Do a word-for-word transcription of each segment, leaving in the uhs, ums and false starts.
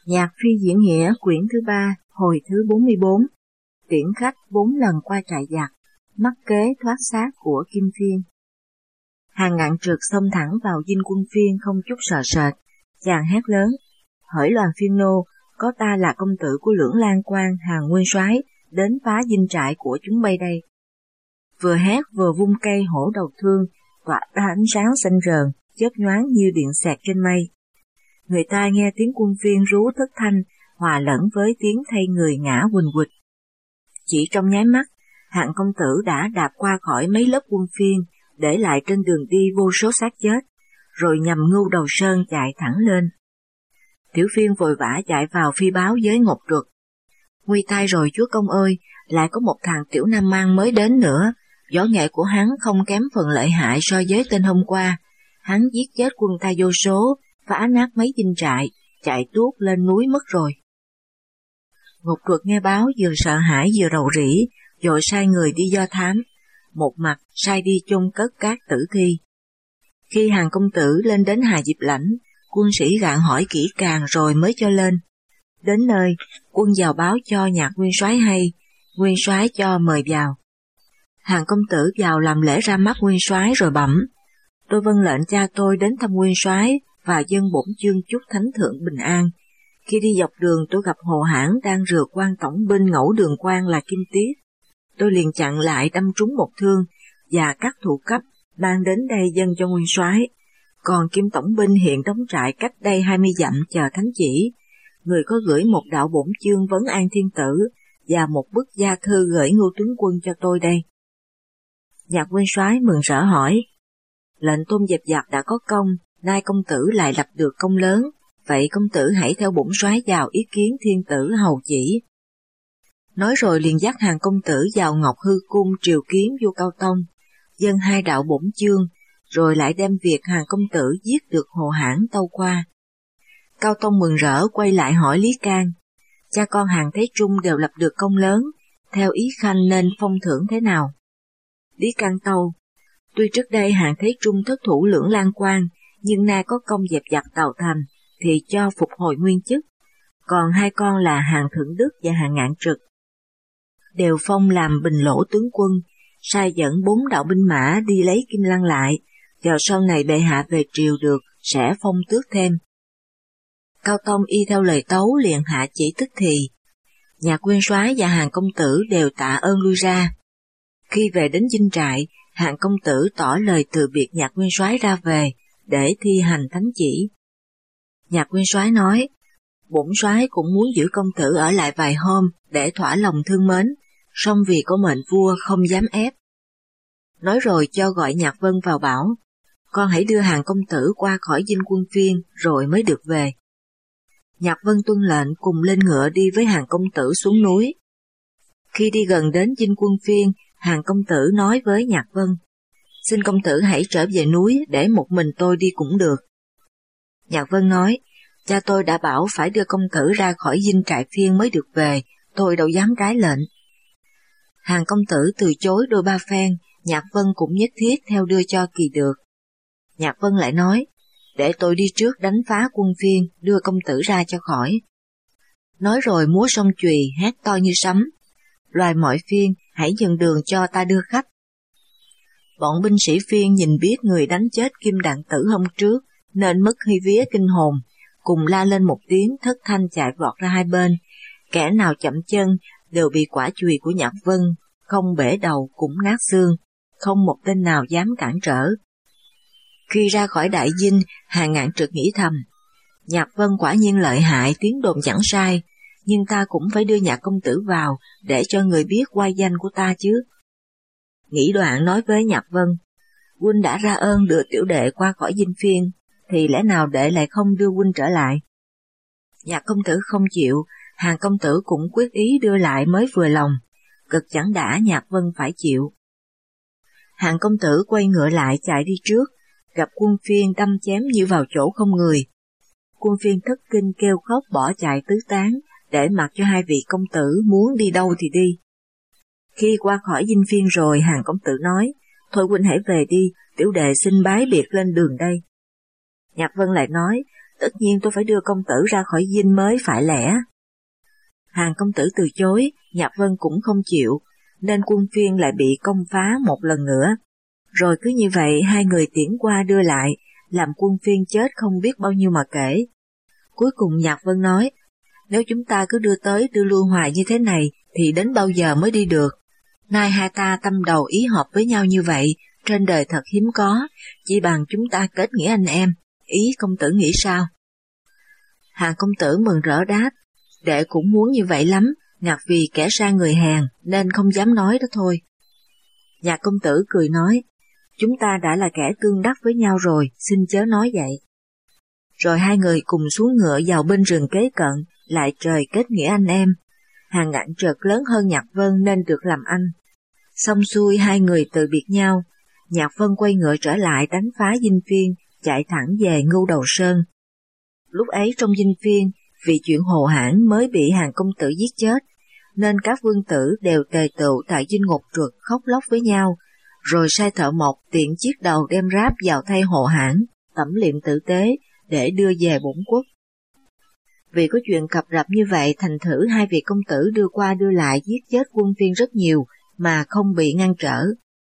Nhạc phi diễn nghĩa quyển thứ ba, hồi thứ bốn mươi bốn. Tiễn khách bốn lần qua trại giặc, mắc kế thoát xác của Kim Phiên. Hàng Ngạn Trược xông thẳng vào dinh quân Phiên không chút sợ sệt, chàng hét lớn: hỡi đoàn Phiên nô, có ta là công tử của Lưỡng Lan Quan Hàng Nguyên soái đến phá dinh trại của chúng bay đây. Vừa hét vừa vung cây hổ đầu thương, tỏa ra ánh sáng xanh rờn, chớp nhoáng như điện xẹt trên mây. Người ta nghe tiếng quân Phiên rú thất thanh, hòa lẫn với tiếng thay người ngã quỳnh quịch. Chỉ trong nháy mắt, Hạng công tử đã đạp qua khỏi mấy lớp quân Phiên, để lại trên đường đi vô số xác chết, rồi nhằm Ngưu Đầu Sơn chạy thẳng lên. Tiểu Phiên vội vã chạy vào phi báo với Ngọc Truật: nguy tai rồi chúa công ơi, lại có một thằng tiểu nam mang mới đến nữa, võ nghệ của hắn không kém phần lợi hại so với tên hôm qua. Hắn giết chết quân ta vô số, phá nát mấy dinh trại, chạy tuốt lên núi mất rồi. Ngọc Truật nghe báo vừa sợ hãi vừa rầu rĩ, vội sai người đi do thám, một mặt sai đi chôn cất các tử thi. Khi Hàng công tử lên đến Hà Diệp Lãnh, quân sĩ gạn hỏi kỹ càng rồi mới cho lên. Đến nơi, quân vào báo cho Nhạc Nguyên soái hay, Nguyên soái cho mời vào. Hàng công tử vào làm lễ ra mắt Nguyên soái rồi bẩm: tôi vâng lệnh cha tôi đến thăm Nguyên soái và dâng bổn chương chúc thánh thượng bình an. Khi đi dọc đường tôi gặp Hồ Hãn đang rượt quan tổng binh Ngẫu Đường Quan là Kim Tiết. Tôi liền chặn lại đâm trúng một thương và các thủ cấp ban đến đây dâng cho Nguyên soái. Còn Kim tổng binh hiện đóng trại cách đây hai mươi dặm chờ thánh chỉ. Người có gửi một đạo bổn chương vấn an thiên tử và một bức gia thư gửi Ngưu tướng quân cho tôi đây. Nhạc Nguyên soái mừng rỡ hỏi: lệnh tôn dẹp giặc đã có công, nay công tử lại lập được công lớn, vậy công tử hãy theo bổn soái vào ý kiến thiên tử hầu chỉ. Nói rồi liền dắt Hàng công tử vào Ngọc Hư cung triều kiến vua Cao Tông, dâng hai đạo bổn chương, rồi lại đem việc Hàng công tử giết được Hồ Hãn tâu qua. Cao Tông mừng rỡ quay lại hỏi Lý Can: cha con Hàng Thế Trung đều lập được công lớn, theo ý khanh nên phong thưởng thế nào? Lý Can tâu: tuy trước đây Hàng Thế Trung thất thủ Lưỡng Lan Quan, nhưng nay có công dẹp giặc Tào Thành, thì cho phục hồi nguyên chức. Còn hai con là Hàng Thượng Đức và Hàng Ngạn Trực đều phong làm Bình Lỗ tướng quân, sai dẫn bốn đạo binh mã đi lấy Kim Lăng lại, chờ sau này bệ hạ về triều được sẽ phong tước thêm. Cao Tông y theo lời tấu liền hạ chỉ tức thì. Nhạc Nguyên soái và Hàng công tử đều tạ ơn lui ra. Khi về đến dinh trại, Hàng công tử tỏ lời từ biệt Nhạc Nguyên soái ra về để thi hành thánh chỉ. Nhạc Nguyên soái nói: bổn soái cũng muốn giữ công tử ở lại vài hôm để thỏa lòng thương mến, song vì có mệnh vua không dám ép. Nói rồi cho gọi Nhạc Vân vào bảo: con hãy đưa Hàng công tử qua khỏi dinh quân Phiên rồi mới được về. Nhạc Vân tuân lệnh cùng lên ngựa đi với Hàng công tử xuống núi. Khi đi gần đến dinh quân Phiên, Hàng công tử nói với Nhạc Vân: xin công tử hãy trở về núi để một mình tôi đi cũng được. Nhạc Vân nói: cha tôi đã bảo phải đưa công tử ra khỏi dinh trại Phiên mới được về, tôi đâu dám trái lệnh. Hàng công tử từ chối đôi ba phen, Nhạc Vân cũng nhất thiết theo đưa cho kỳ được. Nhạc Vân lại nói: để tôi đi trước đánh phá quân Phiên, đưa công tử ra cho khỏi. Nói rồi múa song chùy hét to như sấm: loài mọi Phiên, hãy nhường đường cho ta đưa khách. Bọn binh sĩ Phiên nhìn biết người đánh chết Kim Đặng Tử hôm trước, nên mất hy vía kinh hồn, cùng la lên một tiếng thất thanh chạy vọt ra hai bên. Kẻ nào chậm chân đều bị quả chùy của Nhạc Vân không bể đầu cũng nát xương, không một tên nào dám cản trở. Khi ra khỏi đại dinh, Hàng Ngạn Trực nghĩ thầm: Nhạc Vân quả nhiên lợi hại, tiếng đồn chẳng sai, nhưng ta cũng phải đưa Nhạc công tử vào để cho người biết oai danh của ta chứ. Nghĩ đoạn nói với Nhạc Vân: huynh đã ra ơn đưa tiểu đệ qua khỏi dinh Phiên, thì lẽ nào đệ lại không đưa huynh trở lại? Nhạc công tử không chịu, Hàng công tử cũng quyết ý đưa lại mới vừa lòng, cực chẳng đã Nhạc Vân phải chịu. Hàng công tử quay ngựa lại chạy đi trước, gặp quân Phiên đâm chém như vào chỗ không người. Quân Phiên thất kinh kêu khóc bỏ chạy tứ tán, để mặc cho hai vị công tử muốn đi đâu thì đi. Khi qua khỏi dinh Phiên rồi, Hàng công tử nói: thôi huynh hãy về đi, tiểu đệ xin bái biệt lên đường đây. Nhạc Vân lại nói: tất nhiên tôi phải đưa công tử ra khỏi dinh mới phải lẽ. Hàng công tử từ chối, Nhạc Vân cũng không chịu, nên quân phiên lại bị công phá một lần nữa. Rồi cứ như vậy hai người tiễn qua đưa lại, làm quân phiên chết không biết bao nhiêu mà kể. Cuối cùng Nhạc Vân nói, nếu chúng ta cứ đưa tới đưa lui hoài như thế này thì đến bao giờ mới đi được. Nay hai ta tâm đầu ý hợp với nhau như vậy, trên đời thật hiếm có, chỉ bằng chúng ta kết nghĩa anh em, ý công tử nghĩ sao? Hàng công tử mừng rỡ đáp, đệ cũng muốn như vậy lắm, ngặt vì kẻ sang người hèn nên không dám nói đó thôi. Nhạc công tử cười nói, chúng ta đã là kẻ tương đắc với nhau rồi, xin chớ nói vậy. Rồi hai người cùng xuống ngựa vào bên rừng kế cận, lại trời kết nghĩa anh em. Hàng Ngạn Trược lớn hơn Nhạc Vân nên được làm anh. Xong xuôi hai người từ biệt nhau, Nhạc Vân quay ngựa trở lại đánh phá Dinh Phiên, chạy thẳng về Ngưu Đầu Sơn. Lúc ấy trong Dinh Phiên, vì chuyện Hồ Hãn mới bị Hàng công tử giết chết, nên các vương tử đều tề tựu tại Dinh Ngục Trược khóc lóc với nhau, rồi sai thợ mộc tiện chiếc đầu đem ráp vào thay Hồ Hãn, tẩm liệm tử tế để đưa về bổn quốc. Vì có chuyện cập rập như vậy, thành thử hai vị công tử đưa qua đưa lại giết chết quân phiên rất nhiều mà không bị ngăn trở.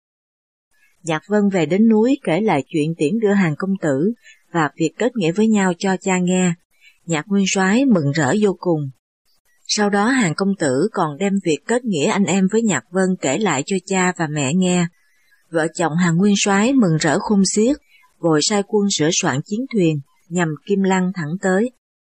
Nhạc Vân về đến núi kể lại chuyện tiễn đưa Hàng công tử và việc kết nghĩa với nhau cho cha nghe. Nhạc Nguyên Soái mừng rỡ vô cùng. Sau đó Hàng công tử còn đem việc kết nghĩa anh em với Nhạc Vân kể lại cho cha và mẹ nghe. Vợ chồng Hàng Nguyên Soái mừng rỡ khôn xiết, vội sai quân sửa soạn chiến thuyền nhằm Kim Lăng thẳng tới.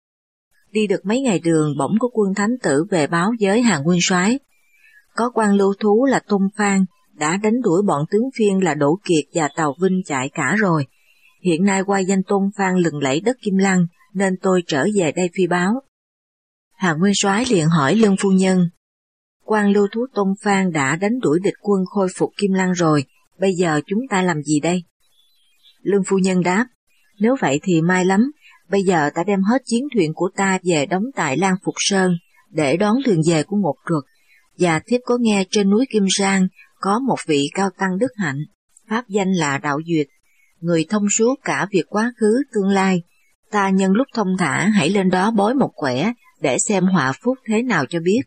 Đi được mấy ngày đường, bỗng có quân thám tử về báo với Hàng Nguyên Soái, có quan lưu thú là Tôn Phan đã đánh đuổi bọn tướng phiên là Đỗ Kiệt và Tào Vinh chạy cả rồi. Hiện nay qua danh Tôn Phan lừng lẫy đất Kim Lăng, nên tôi trở về đây phi báo. Hàng Nguyên Soái liền hỏi Lương phu nhân, quan lưu thú Tôn Phan đã đánh đuổi địch quân khôi phục Kim Lăng rồi, bây giờ chúng ta làm gì đây? Lương phu nhân đáp, nếu vậy thì may lắm, bây giờ ta đem hết chiến thuyền của ta về đóng tại Lan Phục Sơn, để đón đường về của Ngột Truật, và thiếp có nghe trên núi Kim Sang có một vị cao tăng đức hạnh, pháp danh là Đạo Duyệt, người thông suốt cả việc quá khứ tương lai. Ta nhân lúc thông thả hãy lên đó bói một quẻ để xem họa phúc thế nào cho biết.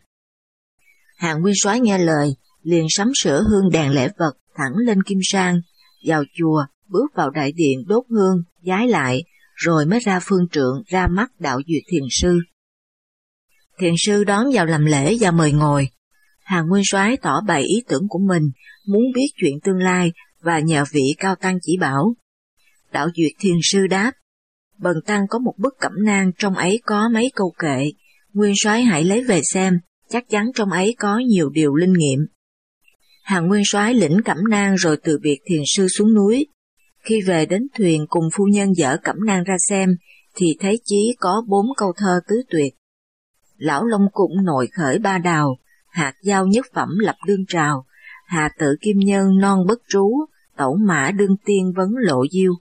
Hàng Nguyên Soái nghe lời, liền sắm sửa hương đèn lễ vật thẳng lên Kim Sang, vào chùa, bước vào đại điện đốt hương, vái lại, rồi mới ra phương trượng ra mắt Đạo Duyệt thiền sư. Thiền sư đón vào làm lễ và mời ngồi. Hàng Nguyên Soái tỏ bày ý tưởng của mình, muốn biết chuyện tương lai và nhờ vị cao tăng chỉ bảo. Đạo Duyệt thiền sư đáp, bần tăng có một bức cẩm nang, trong ấy có mấy câu kệ, Nguyên Soái hãy lấy về xem, chắc chắn trong ấy có nhiều điều linh nghiệm. Hàng Nguyên Soái lĩnh cẩm nang rồi từ biệt thiền sư xuống núi. Khi về đến thuyền cùng phu nhân dở cẩm nang ra xem, thì thấy chí có bốn câu thơ tứ tuyệt. Lão Long cũng nội khởi ba đào, hạt giao nhất phẩm lập đương trào, hà tự kim nhân non bất trú, tẩu mã đương tiên vấn lộ diêu.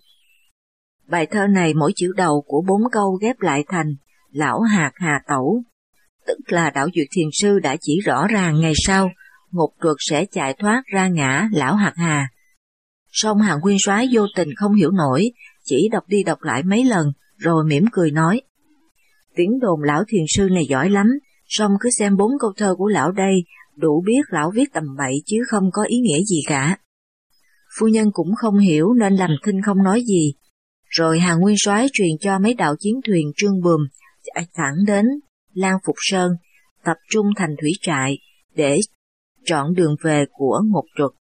Bài thơ này mỗi chữ đầu của bốn câu ghép lại thành lão hạt hà tẩu, tức là Đạo Duyệt thiền sư đã chỉ rõ ràng ngày sau Ngột Truật sẽ chạy thoát ra ngã lão hạt hà. Song Hàng Nguyên Soái vô tình không hiểu nổi, chỉ đọc đi đọc lại mấy lần rồi mỉm cười nói, tiếng đồn lão thiền sư này giỏi lắm, song cứ xem bốn câu thơ của lão đây, đủ biết lão viết tầm bậy chứ không có ý nghĩa gì cả. Phu nhân cũng không hiểu nên làm thinh không nói gì. Rồi Hàng Nguyên Soái truyền cho mấy đạo chiến thuyền trương buồm chạy thẳng đến Lan Phục Sơn, tập trung thành thủy trại để chọn đường về của Ngột Truật.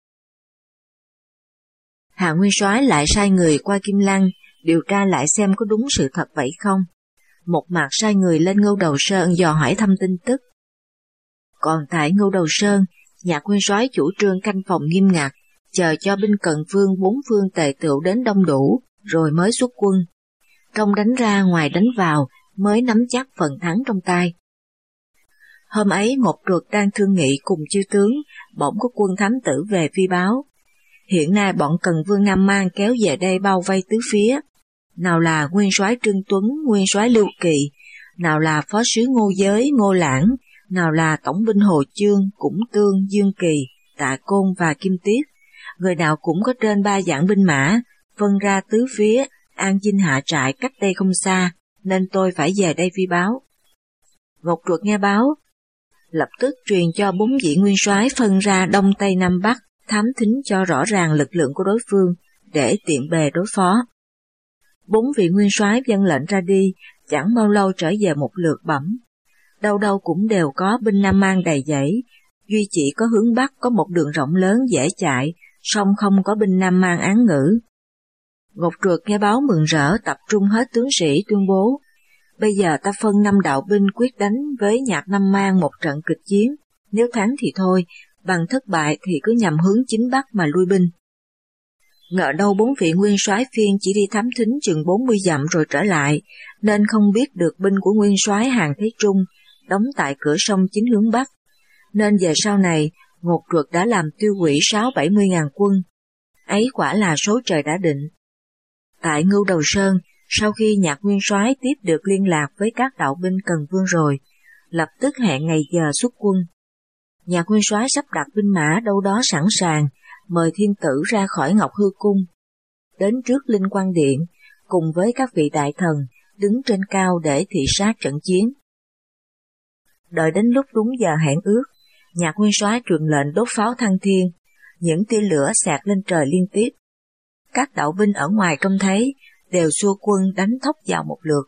Hàng Nguyên Soái lại sai người qua Kim Lăng điều tra lại xem có đúng sự thật vậy không. Một mặt sai người lên Ngưu Đầu Sơn dò hỏi thăm tin tức. Còn tại Ngưu Đầu Sơn, Nhạc Nguyên Soái chủ trương canh phòng nghiêm ngặt, chờ cho binh Cần Vương bốn phương tề tựu đến đông đủ, rồi mới xuất quân. Trong đánh ra ngoài đánh vào, mới nắm chắc phần thắng trong tay. Hôm ấy Ngột Truật đang thương nghị cùng chư tướng, bỗng có quân thám tử về phi báo. Hiện nay bọn Cần Vương Nam Mang kéo về đây bao vây tứ phía. Nào là Nguyên Soái Trương Tuấn, Nguyên Soái Lưu Kỳ, nào là Phó sứ Ngô Giới, Ngô Lãng, nào là Tổng binh Hồ Chương, Cũng Tương, Dương Kỳ, Tạ Côn và Kim Tiết. Người nào cũng có trên ba vạn binh mã, phân ra tứ phía, an dinh hạ trại cách đây không xa, nên tôi phải về đây phi báo. Ngọc Truật nghe báo, lập tức truyền cho bốn vị nguyên soái phân ra đông tây nam bắc, thám thính cho rõ ràng lực lượng của đối phương để tiện bề đối phó. Bốn vị nguyên soái vâng lệnh ra đi, chẳng bao lâu trở về một lượt bẩm. Đâu đâu cũng đều có binh Nam Mang đầy dẫy, duy chỉ có hướng Bắc có một đường rộng lớn dễ chạy, song không có binh Nam Mang án ngữ. Ngọc Truật nghe báo mừng rỡ, tập trung hết tướng sĩ tuyên bố, bây giờ ta phân năm đạo binh quyết đánh với Nhạc Nam Mang một trận kịch chiến, nếu thắng thì thôi, bằng thất bại thì cứ nhằm hướng chính Bắc mà lui binh. Ngờ đâu bốn vị nguyên soái phiên chỉ đi thám thính chừng bốn mươi dặm rồi trở lại, nên không biết được binh của nguyên soái Hàn Thế Trung đóng tại cửa sông chính hướng Bắc, nên về sau này Ngọc Truật đã làm tiêu hủy sáu bảy mươi ngàn quân. Ấy quả là số trời đã định. Tại Ngưu Đầu Sơn, sau khi Nhạc nguyên soái tiếp được liên lạc với các đạo binh Cần Vương rồi, lập tức hẹn ngày giờ xuất quân. Nhạc nguyên soái sắp đặt binh mã đâu đó sẵn sàng, mời thiên tử ra khỏi Ngọc Hư Cung, đến trước Linh Quang Điện, cùng với các vị đại thần đứng trên cao để thị sát trận chiến. Đợi đến lúc đúng giờ hẹn ước, Nhạc nguyên soái truyền lệnh đốt pháo thăng thiên, những tia lửa xẹt lên trời liên tiếp. Các đạo binh ở ngoài trông thấy, đều xua quân đánh thốc vào một lượt.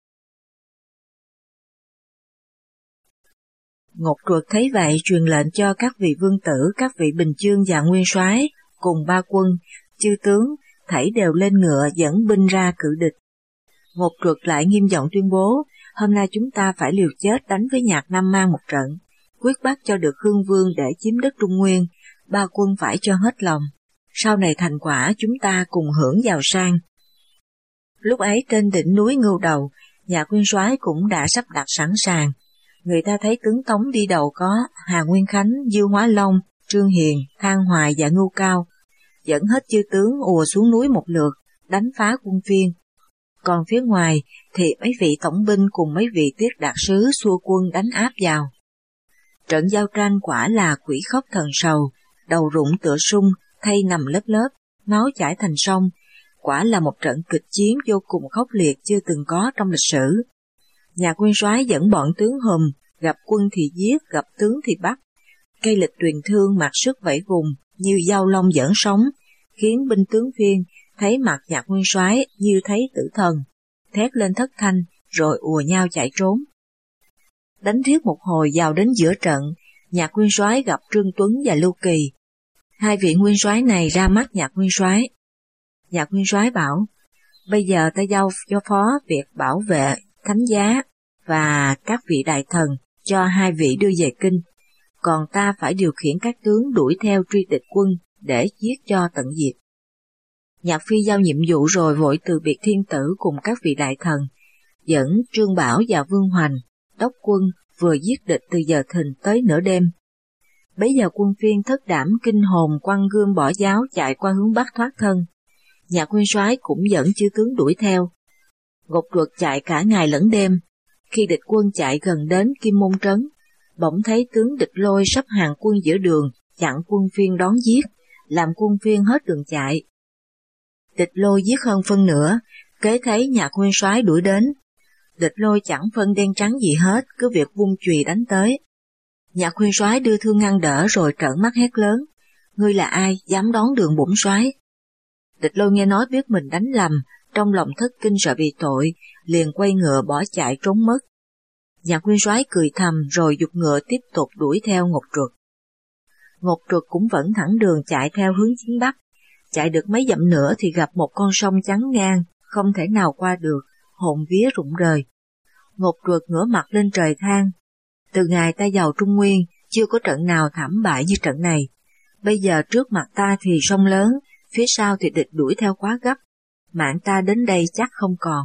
Ngọc Truật thấy vậy truyền lệnh cho các vị vương tử, các vị bình chương và nguyên soái cùng ba quân, chư tướng, thảy đều lên ngựa dẫn binh ra cự địch. Ngọc Truật lại nghiêm giọng tuyên bố, hôm nay chúng ta phải liều chết đánh với Nhạc Nam Mang một trận, quyết bắt cho được Hương Vương để chiếm đất Trung Nguyên, ba quân phải cho hết lòng. Sau này thành quả chúng ta cùng hưởng giàu sang. Lúc ấy trên đỉnh núi Ngưu Đầu, Nhạc nguyên soái cũng đã sắp đặt sẵn sàng. Người ta thấy tướng Tống đi đầu có Hà Nguyên Khánh, Dư Hóa Long, Trương Hiền, Thang Hoài và Ngưu Cao, dẫn hết chư tướng ùa xuống núi một lượt, đánh phá quân Phiên. Còn phía ngoài thì mấy vị tổng binh cùng mấy vị tiết đạt sứ xua quân đánh áp vào. Trận giao tranh quả là quỷ khóc thần sầu, đầu rụng tựa sung, thay nằm lớp lớp, máu chảy thành sông, quả là một trận kịch chiến vô cùng khốc liệt chưa từng có trong lịch sử. Nhạc nguyên soái dẫn bọn tướng hùm, gặp quân thì giết, gặp tướng thì bắt. Cây lịch tuyền thương mặc sức vẫy vùng như dao long dẫn sóng, khiến binh tướng Phiên thấy mặt Nhạc nguyên soái như thấy tử thần, thét lên thất thanh rồi ùa nhau chạy trốn. Đánh riết một hồi vào đến giữa trận, Nhạc nguyên soái gặp Trương Tuấn và Lưu Kỳ. Hai vị nguyên soái này ra mắt Nhạc nguyên soái. Nhạc nguyên soái bảo, bây giờ ta giao cho phó việc bảo vệ thánh giá và các vị đại thần cho hai vị đưa về kinh, còn ta phải điều khiển các tướng đuổi theo truy địch quân để giết cho tận diệt. Nhạc phi giao nhiệm vụ rồi vội từ biệt thiên tử cùng các vị đại thần, dẫn Trương Bảo và Vương Hoành đốc quân vừa giết địch từ giờ thìn tới nửa đêm. Bấy giờ quân Phiên thất đảm kinh hồn quăng gươm bỏ giáo chạy qua hướng Bắc thoát thân. Nhạc nguyên soái cũng dẫn chư tướng đuổi theo. Ngọc Truật chạy cả ngày lẫn đêm. Khi địch quân chạy gần đến Kim Môn Trấn, bỗng thấy tướng Địch Lôi sắp hàng quân giữa đường, chặn quân Phiên đón giết, làm quân Phiên hết đường chạy. Địch Lôi giết hơn phân nửa, kế thấy Nhạc nguyên soái đuổi đến. Địch Lôi chẳng phân đen trắng gì hết, cứ việc vung chùy đánh tới. Nhạc nguyên soái đưa thương ngăn đỡ rồi trợn mắt hét lớn, ngươi là ai dám đón đường bổn soái? Địch Lôi nghe nói biết mình đánh lầm, trong lòng thất kinh sợ bị tội, liền quay ngựa bỏ chạy trốn mất. Nhạc nguyên soái cười thầm rồi giục ngựa tiếp tục đuổi theo Ngọc Truật. Ngọc Truật cũng vẫn thẳng đường chạy theo hướng chính Bắc, chạy được mấy dặm nữa thì gặp một con sông chắn ngang, không thể nào qua được, hồn vía rụng rời. Ngọc Truật ngửa mặt lên trời than, từ ngày ta vào Trung Nguyên, chưa có trận nào thảm bại như trận này. Bây giờ trước mặt ta thì sông lớn, phía sau thì địch đuổi theo quá gấp, mạng ta đến đây chắc không còn.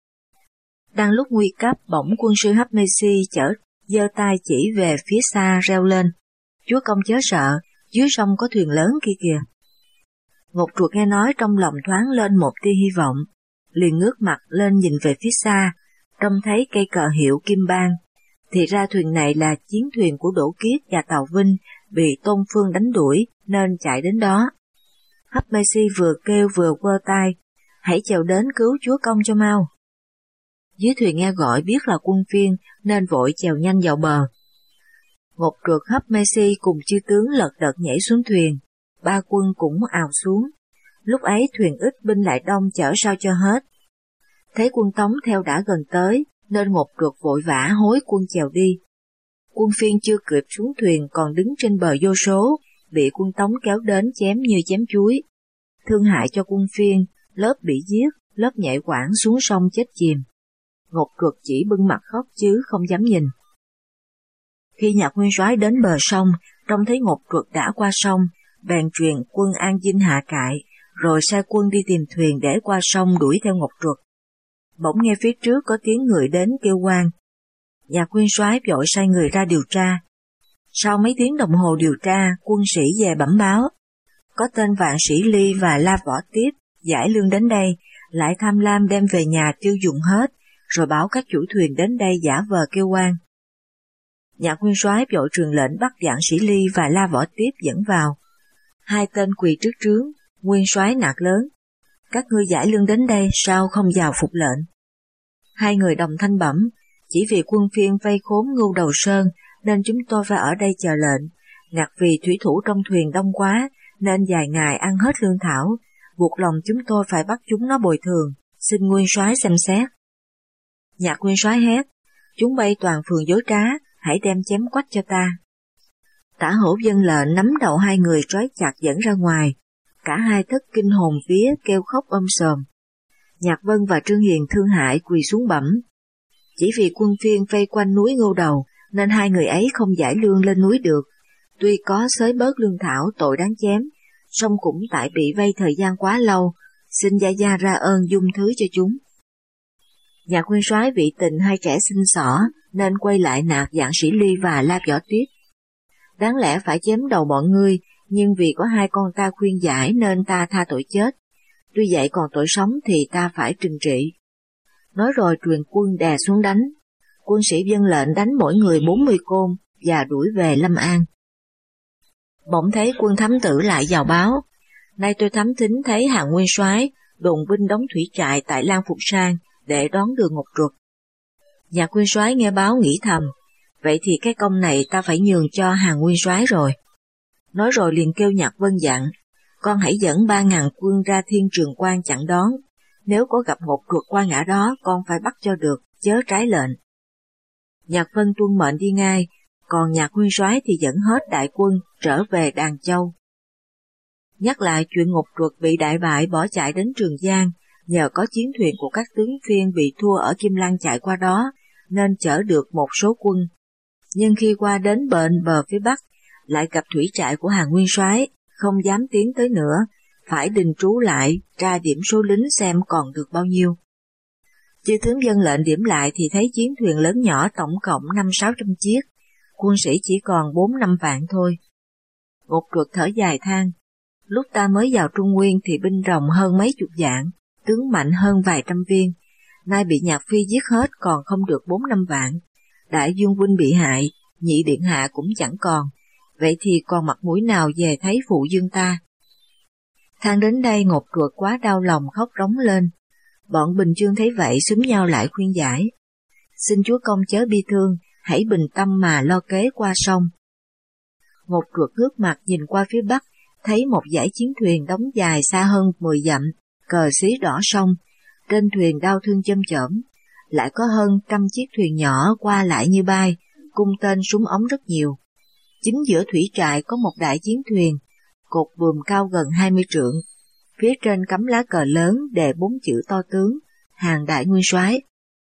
Đang lúc nguy cấp, bỗng quân sư Hấp Mê Si chở giơ tay chỉ về phía xa reo lên, chúa công chớ sợ, dưới sông có thuyền lớn kia kìa. Ngọc Truật nghe nói trong lòng thoáng lên một tia hy vọng, liền ngước mặt lên nhìn về phía xa, trông thấy cây cờ hiệu Kim Bang. Thì ra thuyền này là chiến thuyền của Đỗ Kiết và Tào Vinh bị Tôn Phương đánh đuổi nên chạy đến đó. Hấp Mê Si vừa kêu vừa quơ tay, hãy chèo đến cứu chúa công cho mau. Dưới thuyền nghe gọi biết là quân Phiên nên vội chèo nhanh vào bờ. Ngột Truật hấp Messi cùng chư tướng lật đật nhảy xuống thuyền, ba quân cũng ào xuống. Lúc ấy thuyền ít binh lại đông chở sao cho hết. Thấy quân Tống theo đã gần tới, nên Ngột Truật vội vã hối quân chèo đi. Quân Phiên chưa kịp xuống thuyền còn đứng trên bờ vô số, bị quân Tống kéo đến chém như chém chuối. Thương hại cho quân Phiên, lớp bị giết, lớp nhảy quảng xuống sông chết chìm. Ngột Truật chỉ bưng mặt khóc chứ không dám nhìn. Khi Nhạc Nguyên Soái đến bờ sông, trông thấy Ngột Truật đã qua sông, bèn truyền quân An Dinh hạ cại, rồi sai quân đi tìm thuyền để qua sông đuổi theo Ngột Truật. Bỗng nghe phía trước có tiếng người đến kêu oan. Nhạc Nguyên Soái vội sai người ra điều tra. Sau mấy tiếng đồng hồ điều tra, quân sĩ về bẩm báo. Có tên Vạn Sĩ Ly và La Võ Tiếp, giải lương đến đây, lại tham lam đem về nhà tiêu dùng hết, rồi bảo các chủ thuyền đến đây giả vờ kêu oan. Nhạc Nguyên Soái vội truyền lệnh bắt Vạn Sĩ Ly và La Võ Tiếp dẫn vào. Hai tên quỳ trước trướng, Nguyên Soái nạt lớn. Các ngươi giải lương đến đây sao không vào phục lệnh? Hai người đồng thanh bẩm, chỉ vì quân Phiên vây khốn Ngưu Đầu Sơn nên chúng tôi phải ở đây chờ lệnh. Ngặt vì thủy thủ trong thuyền đông quá nên vài ngày ăn hết lương thảo, buộc lòng chúng tôi phải bắt chúng nó bồi thường, xin Nguyên Soái xem xét. Nhạc Nguyên Soái hét, chúng bay toàn phường dối trá, hãy đem chém quách cho ta. Tả Hữu vâng lệnh nắm đầu hai người trói chặt dẫn ra ngoài, cả hai thất kinh hồn vía kêu khóc ôm sòm. Nhạc Vân và Trương Hiền thương hại quỳ xuống bẩm. Chỉ vì quân Phiên vây quanh núi Ngưu Đầu nên hai người ấy không giải lương lên núi được. Tuy có xới bớt lương thảo tội đáng chém, song cũng tại bị vây thời gian quá lâu, xin Gia Gia ra ơn dung thứ cho chúng. Nhạc Nguyên Soái vị tình hai trẻ xinh xỏ nên quay lại nạt Vạn Sĩ Ly và La Võ Tuyết. Đáng lẽ phải chém đầu bọn ngươi, nhưng vì có hai con ta khuyên giải nên ta tha tội chết. Tuy vậy còn tội sống thì ta phải trừng trị. Nói rồi truyền quân đè xuống đánh. Quân sĩ vâng lệnh đánh mỗi người bốn mươi côn và đuổi về Lâm An. Bỗng thấy quân thám tử lại vào báo. Nay tôi thám thính thấy Hàng Nguyên Soái đồn binh đóng thủy trại tại Lan Phục Sang để đón đường Ngột Truật. Nhạc Nguyên Soái nghe báo nghĩ thầm, vậy thì cái công này ta phải nhường cho Hàng Nguyên Soái rồi. Nói rồi liền kêu Nhạc Vân dặn, con hãy dẫn ba ngàn quân ra Thiên Trường Quan chặn đón. Nếu có gặp Ngột Truật qua ngã đó, con phải bắt cho được, chớ trái lệnh. Nhạc Vân tuân mệnh đi ngay, còn Nhạc Nguyên Soái thì dẫn hết đại quân trở về Đàn Châu. Nhắc lại chuyện Ngột Truật bị đại bại bỏ chạy đến Trường Giang, nhờ có chiến thuyền của các tướng Phiên bị thua ở Kim Lăng chạy qua đó, nên chở được một số quân. Nhưng khi qua đến bờ bờ phía Bắc, lại gặp thủy trại của Hàng Nguyên Soái, không dám tiến tới nữa, phải đình trú lại, tra điểm số lính xem còn được bao nhiêu. Chư tướng dân lệnh điểm lại thì thấy chiến thuyền lớn nhỏ tổng cộng năm sáu trăm chiếc, quân sĩ chỉ còn bốn năm vạn thôi. Ngột Truật thở dài than, lúc ta mới vào Trung Nguyên thì binh rồng hơn mấy chục vạn, tướng mạnh hơn vài trăm viên, nay bị Nhạc Phi giết hết còn không được bốn năm vạn. Đại Dương huynh bị hại, nhị điện hạ cũng chẳng còn, vậy thì còn mặt mũi nào về thấy phụ dương ta? Than đến đây Ngột Truật quá đau lòng khóc rống lên. Bọn Bình Chương thấy vậy xúm nhau lại khuyên giải. Xin chúa công chớ bi thương, hãy bình tâm mà lo kế qua sông. Ngột Truật ngước mặt nhìn qua phía bắc, thấy một dải chiến thuyền đóng dài xa hơn mười dặm, cờ xí đỏ sông, trên thuyền đao thương châm chởm, lại có hơn trăm chiếc thuyền nhỏ qua lại như bay, cung tên súng ống rất nhiều. Chính giữa thủy trại có một đại chiến thuyền, cột buồm cao gần hai mươi trượng, phía trên cắm lá cờ lớn đề bốn chữ to tướng, Hàng Đại Nguyên Soái.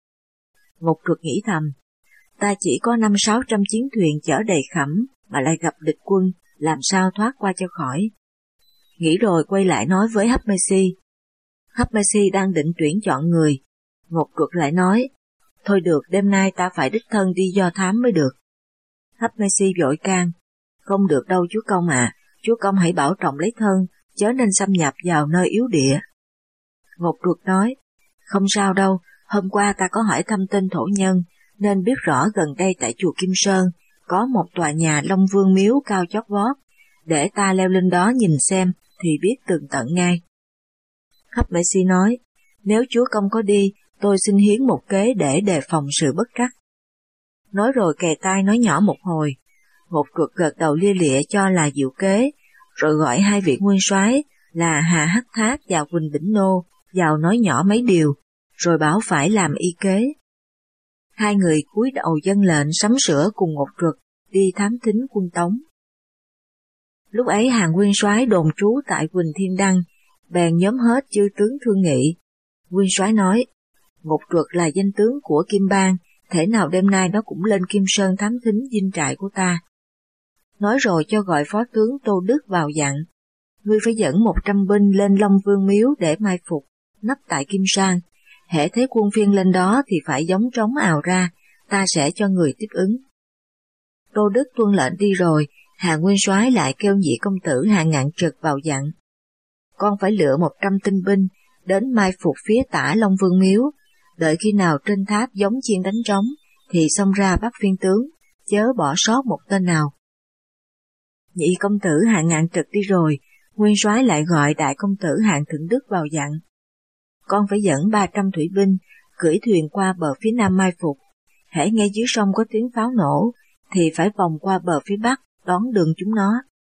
Ngột Truật nghĩ thầm, ta chỉ có năm sáu trăm chiến thuyền chở đầy khẩm mà lại gặp địch quân, làm sao thoát qua cho khỏi. Nghĩ rồi quay lại nói với Hấp Messi. Hấp Messi đang định tuyển chọn người, Ngột Truật lại nói, thôi được, đêm nay ta phải đích thân đi do thám mới được. Hấp Messi vội can, không được đâu chúa công à, chúa công hãy bảo trọng lấy thân, chớ nên xâm nhập vào nơi yếu địa. Ngột Truật nói, không sao đâu, hôm qua ta có hỏi thăm tên thổ nhân, nên biết rõ gần đây tại chùa Kim Sơn, có một tòa nhà Long Vương Miếu cao chót vót, để ta leo lên đó nhìn xem, thì biết tường tận ngay. Hấp Messi nói, nếu chúa công có đi, tôi xin hiến một kế để đề phòng sự bất trắc. Nói rồi kề tai nói nhỏ một hồi, Ngột Truật gật đầu lia lịa cho là diệu kế, rồi gọi hai vị nguyên soái là Hà Hắc Thác và Quỳnh Bỉnh Nô vào nói nhỏ mấy điều, rồi bảo phải làm y kế. Hai người cúi đầu dâng lệnh sắm sửa cùng Ngột Truật đi thám thính quân Tống. Lúc ấy hàng nguyên soái đồn trú tại Quỳnh Thiên Đăng, bèn nhóm hết chư tướng thương nghị. Nguyên soái nói, Ngột Truật là danh tướng của Kim Bang, thể nào đêm nay nó cũng lên Kim Sơn thám thính dinh trại của ta. Nói rồi cho gọi phó tướng Tô Đức vào dặn, ngươi phải dẫn một trăm binh lên Long Vương Miếu để mai phục, nấp tại Kim Sang. Hễ thấy quân phiên lên đó thì phải gióng trống ào ra, ta sẽ cho người tiếp ứng. Tô Đức tuân lệnh đi rồi, Hà Nguyên soái lại kêu nhị công tử Hà Ngạn Trực vào dặn, con phải lựa một trăm tinh binh đến mai phục phía tả Long Vương Miếu, đợi khi nào trên tháp gióng chiên đánh trống thì xông ra bắt phiên tướng, chớ bỏ sót một tên nào. Nhị công tử Hà Ngạn Trực đi rồi, Nguyên soái lại gọi đại công tử Hạng Thượng Đức vào dặn, con phải dẫn ba trăm thủy binh cưỡi thuyền qua bờ phía nam mai phục, hễ nghe dưới sông có tiếng pháo nổ thì phải vòng qua bờ phía bắc đón đường chúng nó.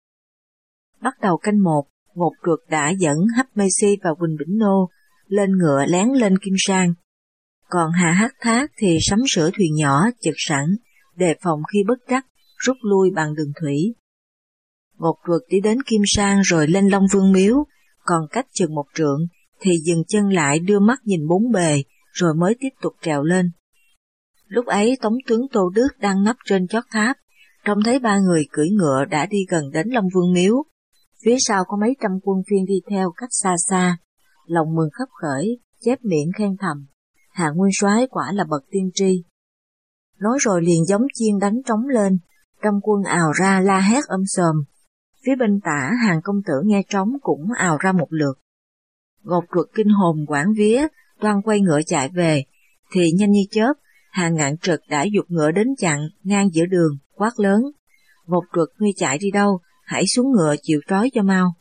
Bắt đầu canh một, Ngột Truật đã dẫn Hấp Mê Si và Quỳnh Bỉnh Nô lên ngựa lén lên Kim Sang, còn Hà Hắc Thác thì sắm sửa thuyền nhỏ chực sẵn, đề phòng khi bất trắc rút lui bằng đường thủy. Ngột Truật đi đến Kim Sang rồi lên Long Vương Miếu, còn cách chừng một trượng thì dừng chân lại đưa mắt nhìn bốn bề, rồi mới tiếp tục trèo lên. Lúc ấy Tống tướng Tô Đức đang nấp trên chót tháp, trông thấy ba người cưỡi ngựa đã đi gần đến Long Vương Miếu, phía sau có mấy trăm quân phiên đi theo cách xa xa, lòng mừng khấp khởi, chép miệng khen thầm, Hạ Nguyên soái quả là bậc tiên tri. Nói rồi liền gióng chiên đánh trống lên, trăm quân ào ra la hét um sòm. Phía bên tả Hàng công tử nghe trống cũng ào ra một lượt. Ngột Truật kinh hồn quảng vía, toan quay ngựa chạy về, thì nhanh như chớp, Hà Ngạn Trực đã giục ngựa đến chặn ngang giữa đường, quát lớn, Ngột Truật ngươi chạy đi đâu, hãy xuống ngựa chịu trói cho mau.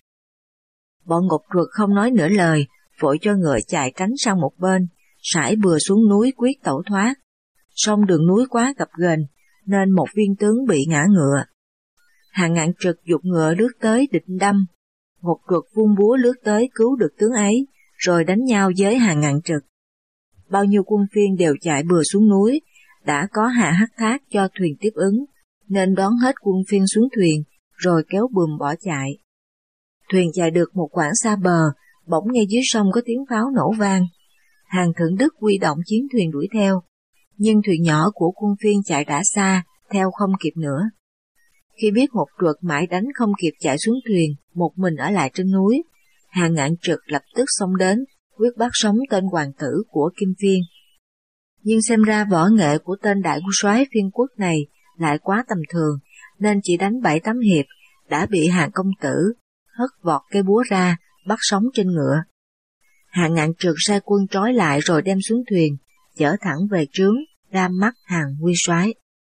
Bọn Ngột Truật không nói nửa lời, vội cho ngựa chạy tránh sang một bên, sải bừa xuống núi quyết tẩu thoát. Song đường núi quá gập ghềnh, nên một viên tướng bị ngã ngựa. Hà Ngạn Trực giục ngựa lướt tới định đâm, Ngột Truật vung búa lướt tới cứu được tướng ấy, rồi đánh nhau với Hà Ngạn Trực. Bao nhiêu quân phiên đều chạy bừa xuống núi, đã có Hà Hắc Thác cho thuyền tiếp ứng, nên đón hết quân phiên xuống thuyền, rồi kéo buồm bỏ chạy. Thuyền chạy được một quãng xa bờ, bỗng nghe dưới sông có tiếng pháo nổ vang. Hàng Thượng Đức huy động chiến thuyền đuổi theo, nhưng thuyền nhỏ của quân phiên chạy đã xa, theo không kịp nữa. Khi biết Ngột Truật mãi đánh không kịp chạy xuống thuyền, một mình ở lại trên núi, Hà Ngạn Trực lập tức xông đến, quyết bắt sống tên hoàng tử của Kim Phiên. Nhưng xem ra võ nghệ của tên đại soái phiên quốc này lại quá tầm thường, nên chỉ đánh bảy tám hiệp, đã bị Hàng công tử hất vọt cây búa ra, bắt sống trên ngựa. Hà Ngạn Trực sai quân trói lại rồi đem xuống thuyền, chở thẳng về trướng, ra mắt Hàng nguyên soái.